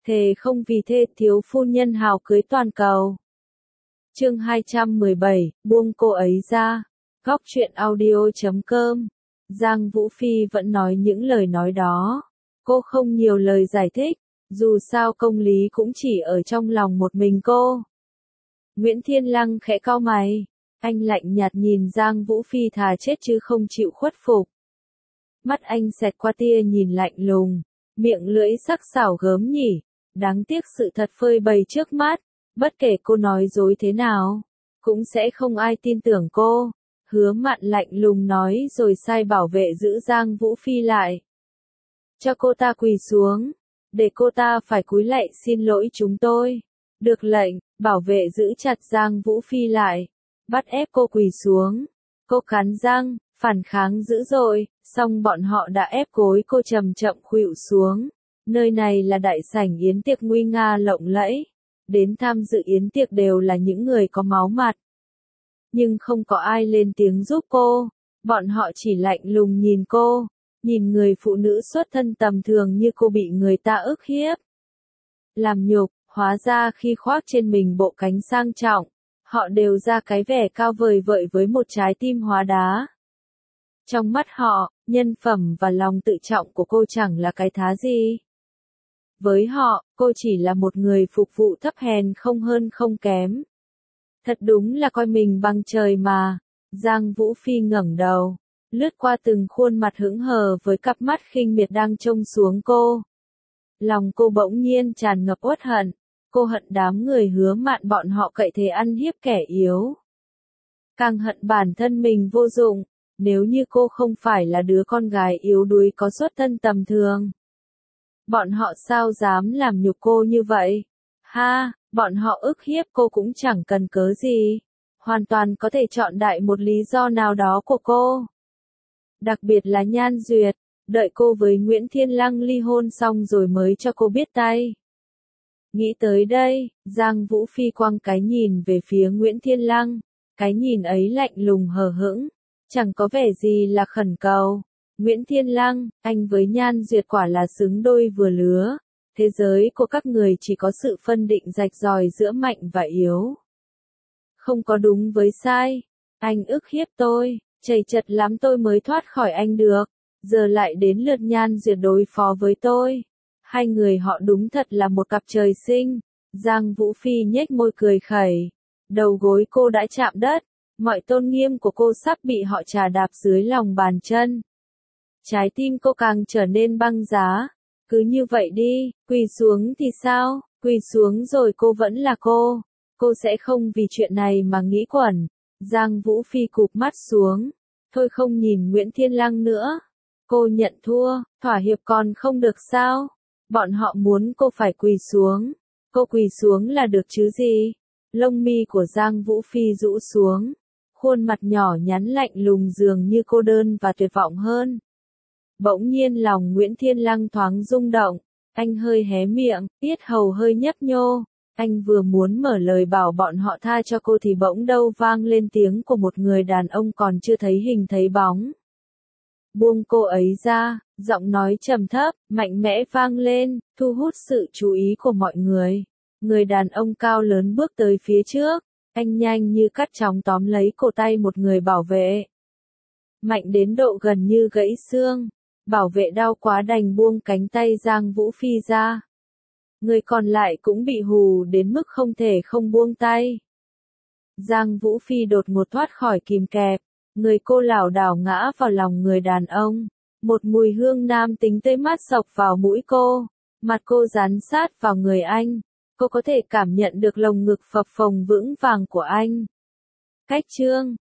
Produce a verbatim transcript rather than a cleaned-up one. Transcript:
Thề không vì thê thiếu phu nhân hào cưới toàn cầu. Chương hai trăm mười bảy, buông cô ấy ra. Góc truyện audio chấm com. Giang Vũ Phi vẫn nói những lời nói đó. Cô không nhiều lời giải thích, dù sao công lý cũng chỉ ở trong lòng một mình cô. Nguyễn Thiên Lăng khẽ cau mày, anh lạnh nhạt nhìn Giang Vũ Phi thà chết chứ không chịu khuất phục. Mắt anh xẹt qua tia nhìn lạnh lùng, miệng lưỡi sắc sảo gớm nhỉ, đáng tiếc sự thật phơi bày trước mắt, bất kể cô nói dối thế nào, cũng sẽ không ai tin tưởng cô. Hứa Mạn lạnh lùng nói rồi sai bảo vệ giữ Giang Vũ Phi lại. Cho cô ta quỳ xuống, để cô ta phải cúi lạy xin lỗi chúng tôi. Được lệnh, bảo vệ giữ chặt Giang Vũ Phi lại, bắt ép cô quỳ xuống. Cô cắn răng, phản kháng dữ dội, song bọn họ đã ép gối cô chậm chậm khuỵu xuống. Nơi này là đại sảnh yến tiệc nguy nga lộng lẫy, đến tham dự yến tiệc đều là những người có máu mặt. Nhưng không có ai lên tiếng giúp cô, bọn họ chỉ lạnh lùng nhìn cô, nhìn người phụ nữ xuất thân tầm thường như cô bị người ta ức hiếp. Làm nhục, hóa ra khi khoác trên mình bộ cánh sang trọng, họ đều ra cái vẻ cao vời vợi với một trái tim hóa đá. Trong mắt họ, nhân phẩm và lòng tự trọng của cô chẳng là cái thá gì. Với họ, cô chỉ là một người phục vụ thấp hèn không hơn không kém. Thật đúng là coi mình bằng trời mà. Giang Vũ Phi ngẩng đầu, lướt qua từng khuôn mặt hững hờ với cặp mắt khinh miệt đang trông xuống cô. Lòng cô bỗng nhiên tràn ngập uất hận, cô hận đám người Hứa Mạn bọn họ cậy thế ăn hiếp kẻ yếu. Càng hận bản thân mình vô dụng, nếu như cô không phải là đứa con gái yếu đuối có xuất thân tầm thường. Bọn họ sao dám làm nhục cô như vậy? Ha, bọn họ ức hiếp cô cũng chẳng cần cớ gì. Hoàn toàn có thể chọn đại một lý do nào đó của cô. Đặc biệt là Nhan Duyệt, đợi cô với Nguyễn Thiên Lăng ly hôn xong rồi mới cho cô biết tay. Nghĩ tới đây, Giang Vũ Phi quăng cái nhìn về phía Nguyễn Thiên Lăng. Cái nhìn ấy lạnh lùng hờ hững, chẳng có vẻ gì là khẩn cầu. Nguyễn Thiên Lăng, anh với Nhan Duyệt quả là xứng đôi vừa lứa. Thế giới của các người chỉ có sự phân định rạch ròi giữa mạnh và yếu. Không có đúng với sai. Anh ức hiếp tôi, chầy chật lắm tôi mới thoát khỏi anh được. Giờ lại đến lượt Nhan Duyệt đối phó với tôi. Hai người họ đúng thật là một cặp trời sinh. Giang Vũ Phi nhếch môi cười khẩy. Đầu gối cô đã chạm đất. Mọi tôn nghiêm của cô sắp bị họ trà đạp dưới lòng bàn chân. Trái tim cô càng trở nên băng giá. Cứ như vậy đi, quỳ xuống thì sao, quỳ xuống rồi cô vẫn là cô. Cô sẽ không vì chuyện này mà nghĩ quẩn. Giang Vũ Phi cụp mắt xuống. Thôi không nhìn Nguyễn Thiên Lăng nữa. Cô nhận thua, thỏa hiệp còn không được sao? Bọn họ muốn cô phải quỳ xuống. Cô quỳ xuống là được chứ gì? Lông mi của Giang Vũ Phi rũ xuống. Khuôn mặt nhỏ nhắn lạnh lùng dường như cô đơn và tuyệt vọng hơn. Bỗng nhiên lòng Nguyễn Thiên Lăng thoáng rung động. Anh hơi hé miệng, yết hầu hơi nhấp nhô. Anh vừa muốn mở lời bảo bọn họ tha cho cô thì bỗng đâu vang lên tiếng của một người đàn ông còn chưa thấy hình thấy bóng. Buông cô ấy ra, giọng nói trầm thấp, mạnh mẽ vang lên, thu hút sự chú ý của mọi người. Người đàn ông cao lớn bước tới phía trước, anh nhanh như cắt chóng tóm lấy cổ tay một người bảo vệ. Mạnh đến độ gần như gãy xương, bảo vệ đau quá đành buông cánh tay Giang Vũ Phi ra. Người còn lại cũng bị hù đến mức không thể không buông tay. Giang Vũ Phi đột ngột thoát khỏi kìm kẹp, người cô lảo đảo ngã vào lòng người đàn ông. Một mùi hương nam tính tươi mát xộc vào mũi cô, mặt cô dán sát vào người anh. Cô có thể cảm nhận được lồng ngực phập phồng vững vàng của anh. Cách chương